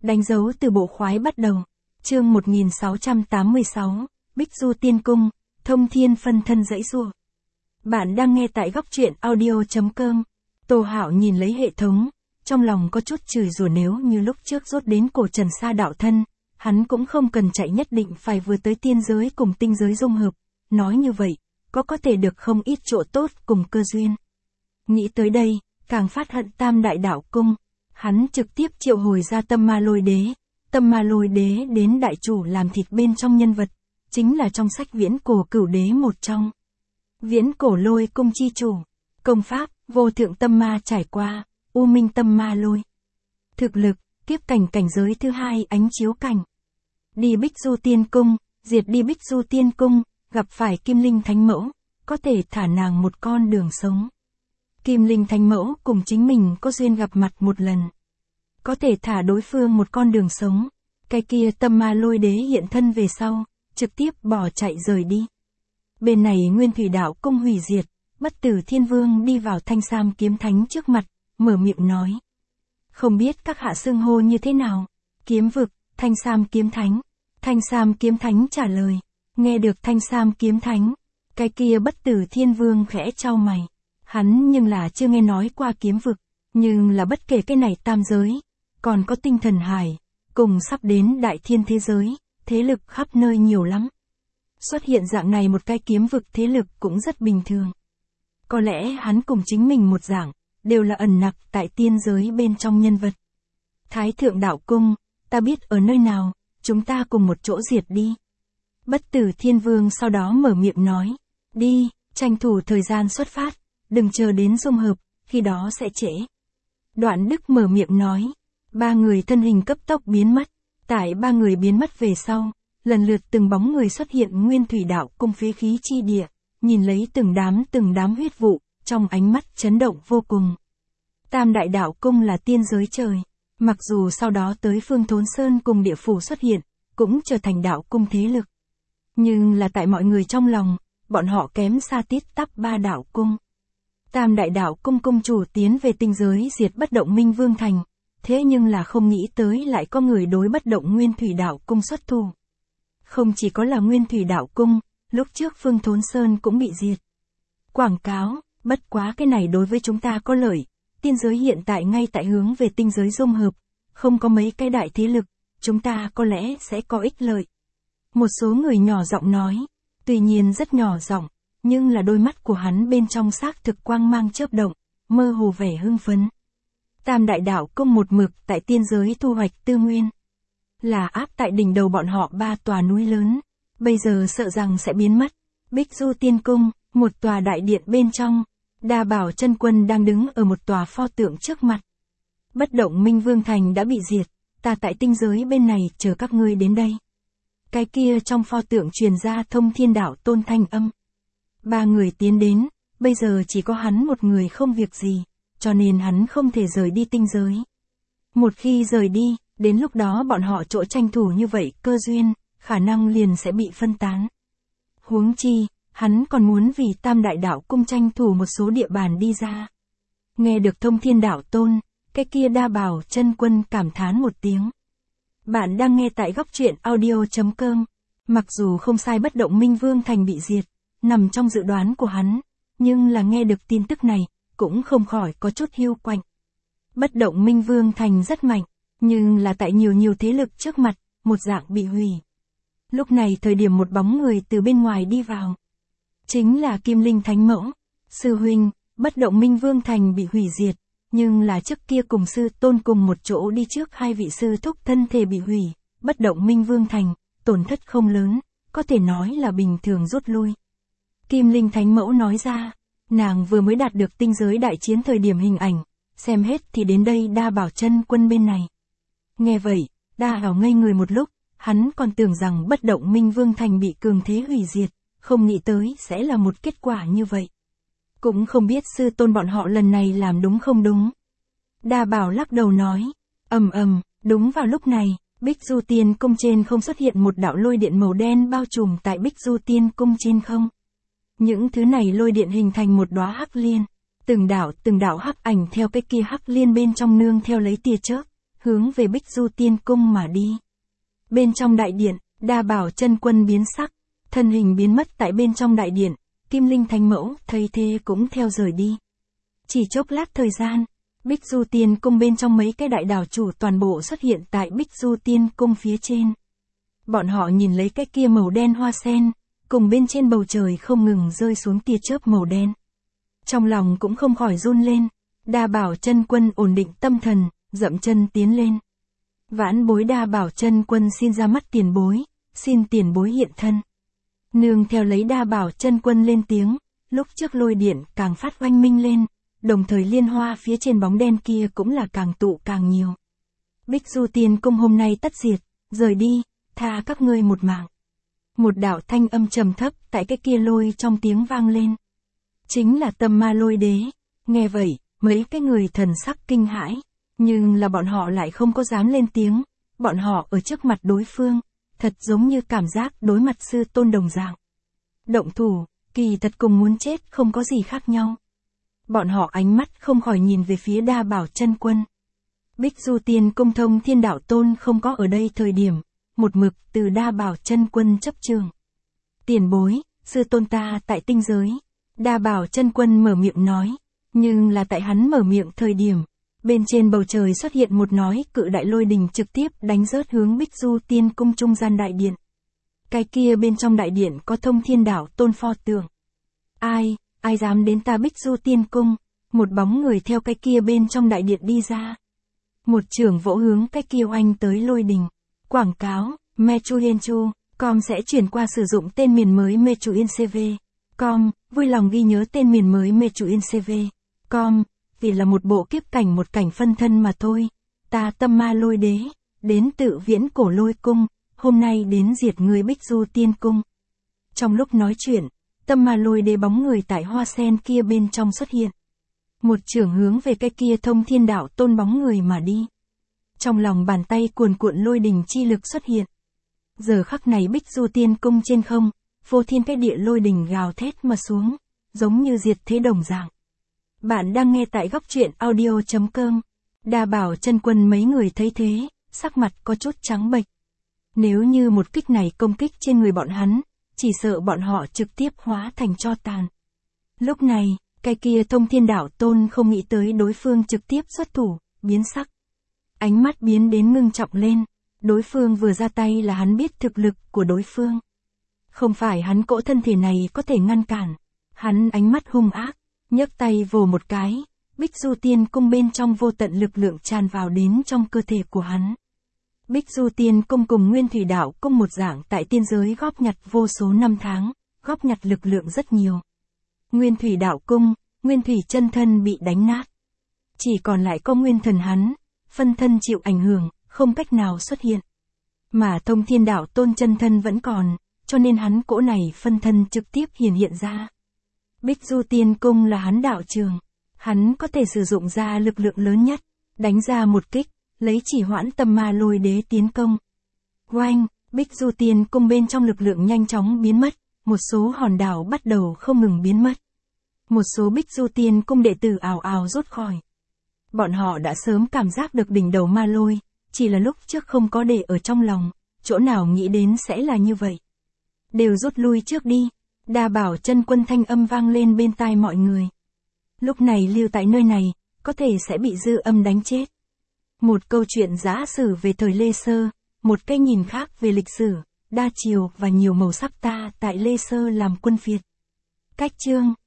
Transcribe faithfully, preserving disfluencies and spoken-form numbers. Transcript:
Đánh dấu từ bộ khoái bắt đầu. Chương một nghìn sáu trăm tám mươi sáu, Bích Du Tiên Cung, thông thiên phân thân dãy giụa. Bạn đang nghe tại góc truyện audio chấm com. Tô Hạo nhìn lấy hệ thống, trong lòng có chút chửi rủa, nếu như lúc trước rốt đến cổ Trần Sa đạo thân, hắn cũng không cần chạy nhất định phải vừa tới tiên giới cùng tinh giới dung hợp. Nói như vậy, có có thể được không ít chỗ tốt cùng cơ duyên. Nghĩ tới đây, càng phát hận Tam Đại Đạo Cung, hắn trực tiếp triệu hồi ra Tâm Ma Lôi Đế. Tâm Ma Lôi Đế đến đại chủ làm thịt bên trong nhân vật, chính là trong sách Viễn Cổ Cửu Đế một trong. Viễn Cổ Lôi Cung chi chủ, công pháp, vô thượng tâm ma trải qua, U Minh Tâm Ma Lôi. Thực lực, kiếp cảnh cảnh giới thứ hai ánh chiếu cảnh. Đi Bích Du Tiên Cung, diệt đi Bích Du Tiên Cung, gặp phải Kim Linh Thánh Mẫu, có thể thả nàng một con đường sống. Kim Linh Thánh Mẫu cùng chính mình có duyên gặp mặt một lần. Có thể thả đối phương một con đường sống. Cái kia Tâm Ma Lôi Đế hiện thân về sau, trực tiếp bỏ chạy rời đi. Bên này Nguyên Thủy Đạo Cung hủy diệt, Bất Tử Thiên Vương đi vào Thanh Sam Kiếm Thánh trước mặt, mở miệng nói. Không biết các hạ xưng hô như thế nào? Kiếm vực, Thanh Sam Kiếm Thánh. Thanh Sam Kiếm Thánh trả lời. Nghe được Thanh Sam Kiếm Thánh, cái kia Bất Tử Thiên Vương khẽ chau mày. Hắn nhưng là chưa nghe nói qua kiếm vực, nhưng là bất kể cái này tam giới, còn có tinh thần hải, cùng sắp đến đại thiên thế giới, thế lực khắp nơi nhiều lắm. Xuất hiện dạng này một cái kiếm vực thế lực cũng rất bình thường. Có lẽ hắn cùng chính mình một dạng, đều là ẩn nặc tại tiên giới bên trong nhân vật. Thái Thượng Đạo Cung, ta biết ở nơi nào, chúng ta cùng một chỗ diệt đi. Bất Tử Thiên Vương sau đó mở miệng nói, đi, tranh thủ thời gian xuất phát, đừng chờ đến dung hợp, khi đó sẽ trễ. Đoạn Đức mở miệng nói, ba người thân hình cấp tốc biến mất, tại ba người biến mất về sau, lần lượt từng bóng người xuất hiện Nguyên Thủy Đạo Cung phía khí chi địa, nhìn lấy từng đám từng đám huyết vụ, trong ánh mắt chấn động vô cùng. Tam Đại Đạo Cung là tiên giới trời, mặc dù sau đó tới Phương Thốn Sơn cùng địa phủ xuất hiện, cũng trở thành đạo cung thế lực. Nhưng là tại mọi người trong lòng, bọn họ kém xa tít tắp ba đạo cung. Tam Đại Đạo Cung cung chủ tiến về tinh giới diệt Bất Động Minh Vương Thành, thế nhưng là không nghĩ tới lại có người đối Bất Động Nguyên Thủy Đạo Cung xuất thủ. Không chỉ có là Nguyên Thủy Đạo Cung, lúc trước Phương Thốn Sơn cũng bị diệt. Quảng cáo, bất quá cái này đối với chúng ta có lợi, tiên giới hiện tại ngay tại hướng về tinh giới dung hợp, không có mấy cái đại thế lực, chúng ta có lẽ sẽ có ích lợi. Một số người nhỏ giọng nói, tuy nhiên rất nhỏ giọng, nhưng là đôi mắt của hắn bên trong xác thực quang mang chớp động, mơ hồ vẻ hưng phấn. Tam Đại Đạo Cung một mực tại tiên giới thu hoạch tư nguyên, là áp tại đỉnh đầu bọn họ ba tòa núi lớn, bây giờ sợ rằng sẽ biến mất. Bích Du Tiên Cung, một tòa đại điện bên trong, Đa Bảo Chân Quân đang đứng ở một tòa pho tượng trước mặt. Bất Động Minh Vương Thành đã bị diệt, ta tại tinh giới bên này chờ các ngươi đến đây. Cái kia trong pho tượng truyền ra Thông Thiên Đạo Tôn thanh âm. Ba người tiến đến, bây giờ chỉ có hắn một người không việc gì, cho nên hắn không thể rời đi tinh giới. Một khi rời đi, đến lúc đó bọn họ chỗ tranh thủ như vậy cơ duyên, khả năng liền sẽ bị phân tán. Huống chi, hắn còn muốn vì Tam Đại Đạo Cung tranh thủ một số địa bàn đi ra. Nghe được Thông Thiên Đạo Tôn, cái kia Đa Bảo Chân Quân cảm thán một tiếng. Bạn đang nghe tại góc truyện audio chấm com. Mặc dù không sai Bất Động Minh Vương Thành bị diệt, nằm trong dự đoán của hắn, nhưng là nghe được tin tức này, cũng không khỏi có chút hiu quạnh. Bất Động Minh Vương Thành rất mạnh, nhưng là tại nhiều nhiều thế lực trước mặt, một dạng bị hủy. Lúc này thời điểm một bóng người từ bên ngoài đi vào. Chính là Kim Linh Thánh Mẫu. Sư huynh, Bất Động Minh Vương Thành bị hủy diệt, nhưng là trước kia cùng sư tôn cùng một chỗ đi trước hai vị sư thúc thân thể bị hủy. Bất Động Minh Vương Thành, tổn thất không lớn, có thể nói là bình thường rút lui. Kim Linh Thánh Mẫu nói ra, nàng vừa mới đạt được tinh giới đại chiến thời điểm hình ảnh, xem hết thì đến đây Đa Bảo Chân Quân bên này. Nghe vậy, Đa Bảo ngây người một lúc, hắn còn tưởng rằng Bất Động Minh Vương Thành bị cường thế hủy diệt, không nghĩ tới sẽ là một kết quả như vậy. Cũng không biết sư tôn bọn họ lần này làm đúng không đúng. Đa Bảo lắc đầu nói, ầm ầm, đúng vào lúc này, Bích Du Tiên Cung trên không xuất hiện một đạo lôi điện màu đen bao trùm tại Bích Du Tiên Cung trên không. Những thứ này lôi điện hình thành một đóa hắc liên, từng đạo từng đạo hắc ảnh theo cái kia hắc liên bên trong nương theo lấy tia chớp, hướng về Bích Du Tiên Cung mà đi. Bên trong đại điện, Đa Bảo Chân Quân biến sắc, thân hình biến mất tại bên trong đại điện, Kim Linh Thánh Mẫu thấy thế cũng theo rời đi. Chỉ chốc lát thời gian, Bích Du Tiên Cung bên trong mấy cái đại đảo chủ toàn bộ xuất hiện tại Bích Du Tiên Cung phía trên. Bọn họ nhìn lấy cái kia màu đen hoa sen, cùng bên trên bầu trời không ngừng rơi xuống tia chớp màu đen. Trong lòng cũng không khỏi run lên, Đa Bảo Chân Quân ổn định tâm thần, dậm chân tiến lên. Vãn bối Đa Bảo Chân Quân xin ra mắt tiền bối, xin tiền bối hiện thân. Nương theo lấy Đa Bảo Chân Quân lên tiếng, lúc trước lôi điện càng phát oanh minh lên, đồng thời liên hoa phía trên bóng đen kia cũng là càng tụ càng nhiều. Bích Du Tiên Cung hôm nay tất diệt, rời đi, tha các ngươi một mạng. Một đạo thanh âm trầm thấp tại cái kia lôi trong tiếng vang lên. Chính là Tâm Ma Lôi Đế. Nghe vậy, mấy cái người thần sắc kinh hãi, nhưng là bọn họ lại không có dám lên tiếng, bọn họ ở trước mặt đối phương, thật giống như cảm giác đối mặt sư tôn đồng dạng. Động thủ, kỳ thật cùng muốn chết không có gì khác nhau. Bọn họ ánh mắt không khỏi nhìn về phía Đa Bảo Chân Quân. Bích Du Tiên Cung Thông Thiên Đạo Tôn không có ở đây thời điểm, một mực từ Đa Bảo Chân Quân chấp trường. Tiền bối, sư tôn ta tại tinh giới. Đa Bảo Chân Quân mở miệng nói, nhưng là tại hắn mở miệng thời điểm, bên trên bầu trời xuất hiện một nói cự đại lôi đình trực tiếp đánh rớt hướng Bích Du Tiên Cung trung gian đại điện. Cái kia bên trong đại điện có Thông Thiên Đạo Tôn pho tượng. Ai, ai dám đến ta Bích Du Tiên Cung? Một bóng người theo cái kia bên trong đại điện đi ra. Một trưởng vỗ hướng cái kia oanh tới lôi đình. Quảng cáo, Mechuyenchu, com sẽ chuyển qua sử dụng tên miền mới Mechuyencv. Com, vui lòng ghi nhớ tên miền mới Mechuyencv. Com, vì là một bộ kiếp cảnh một cảnh phân thân mà thôi. Ta Tâm Ma Lôi Đế, đến tự viễn cổ lôi cung, hôm nay đến diệt người Bích Du Tiên Cung. Trong lúc nói chuyện, Tâm Ma Lôi Đế bóng người tại hoa sen kia bên trong xuất hiện. Một trưởng hướng về cái kia Thông Thiên Đạo Tôn bóng người mà đi. Trong lòng bàn tay cuồn cuộn lôi đình chi lực xuất hiện. Giờ khắc này Bích Du Tiên Cung trên không, vô thiên cái địa lôi đình gào thét mà xuống, giống như diệt thế đồng dạng. Bạn đang nghe tại góc truyện audio chấm com. Đa Bảo Chân Quân mấy người thấy thế, sắc mặt có chút trắng bệch. Nếu như một kích này công kích trên người bọn hắn, chỉ sợ bọn họ trực tiếp hóa thành tro tàn. Lúc này, cái kia Thông Thiên Đạo Tôn không nghĩ tới đối phương trực tiếp xuất thủ, biến sắc. Ánh mắt biến đến ngưng trọng lên, đối phương vừa ra tay là hắn biết thực lực của đối phương. Không phải hắn cỗ thân thể này có thể ngăn cản. Hắn ánh mắt hung ác, nhấc tay vồ một cái, Bích Du Tiên Cung bên trong vô tận lực lượng tràn vào đến trong cơ thể của hắn. Bích Du Tiên Cung cùng Nguyên Thủy Đạo Cung một dạng tại tiên giới góp nhặt vô số năm tháng, góp nhặt lực lượng rất nhiều. Nguyên Thủy Đạo Cung, Nguyên Thủy chân thân bị đánh nát. Chỉ còn lại có nguyên thần hắn, phân thân chịu ảnh hưởng, không cách nào xuất hiện. Mà Thông Thiên Đạo Tôn chân thân vẫn còn, cho nên hắn cỗ này phân thân trực tiếp hiển hiện ra. Bích Du Tiên Cung là hắn đạo trường, hắn có thể sử dụng ra lực lượng lớn nhất, đánh ra một kích, lấy chỉ hoãn Tâm Ma Lôi Đế tiến công. Oanh, Bích Du Tiên Cung bên trong lực lượng nhanh chóng biến mất, một số hòn đảo bắt đầu không ngừng biến mất. Một số Bích Du Tiên Cung đệ tử ào ào rút khỏi. Bọn họ đã sớm cảm giác được đỉnh đầu ma lôi, chỉ là lúc trước không có để ở trong lòng, chỗ nào nghĩ đến sẽ là như vậy. Đều rút lui trước đi. Đa Bảo Chân Quân thanh âm vang lên bên tai mọi người. Lúc này lưu tại nơi này, có thể sẽ bị dư âm đánh chết. Một câu chuyện giả sử về thời Lê Sơ, một cái nhìn khác về lịch sử, đa chiều và nhiều màu sắc ta tại Lê Sơ làm quân phiệt. Cách chương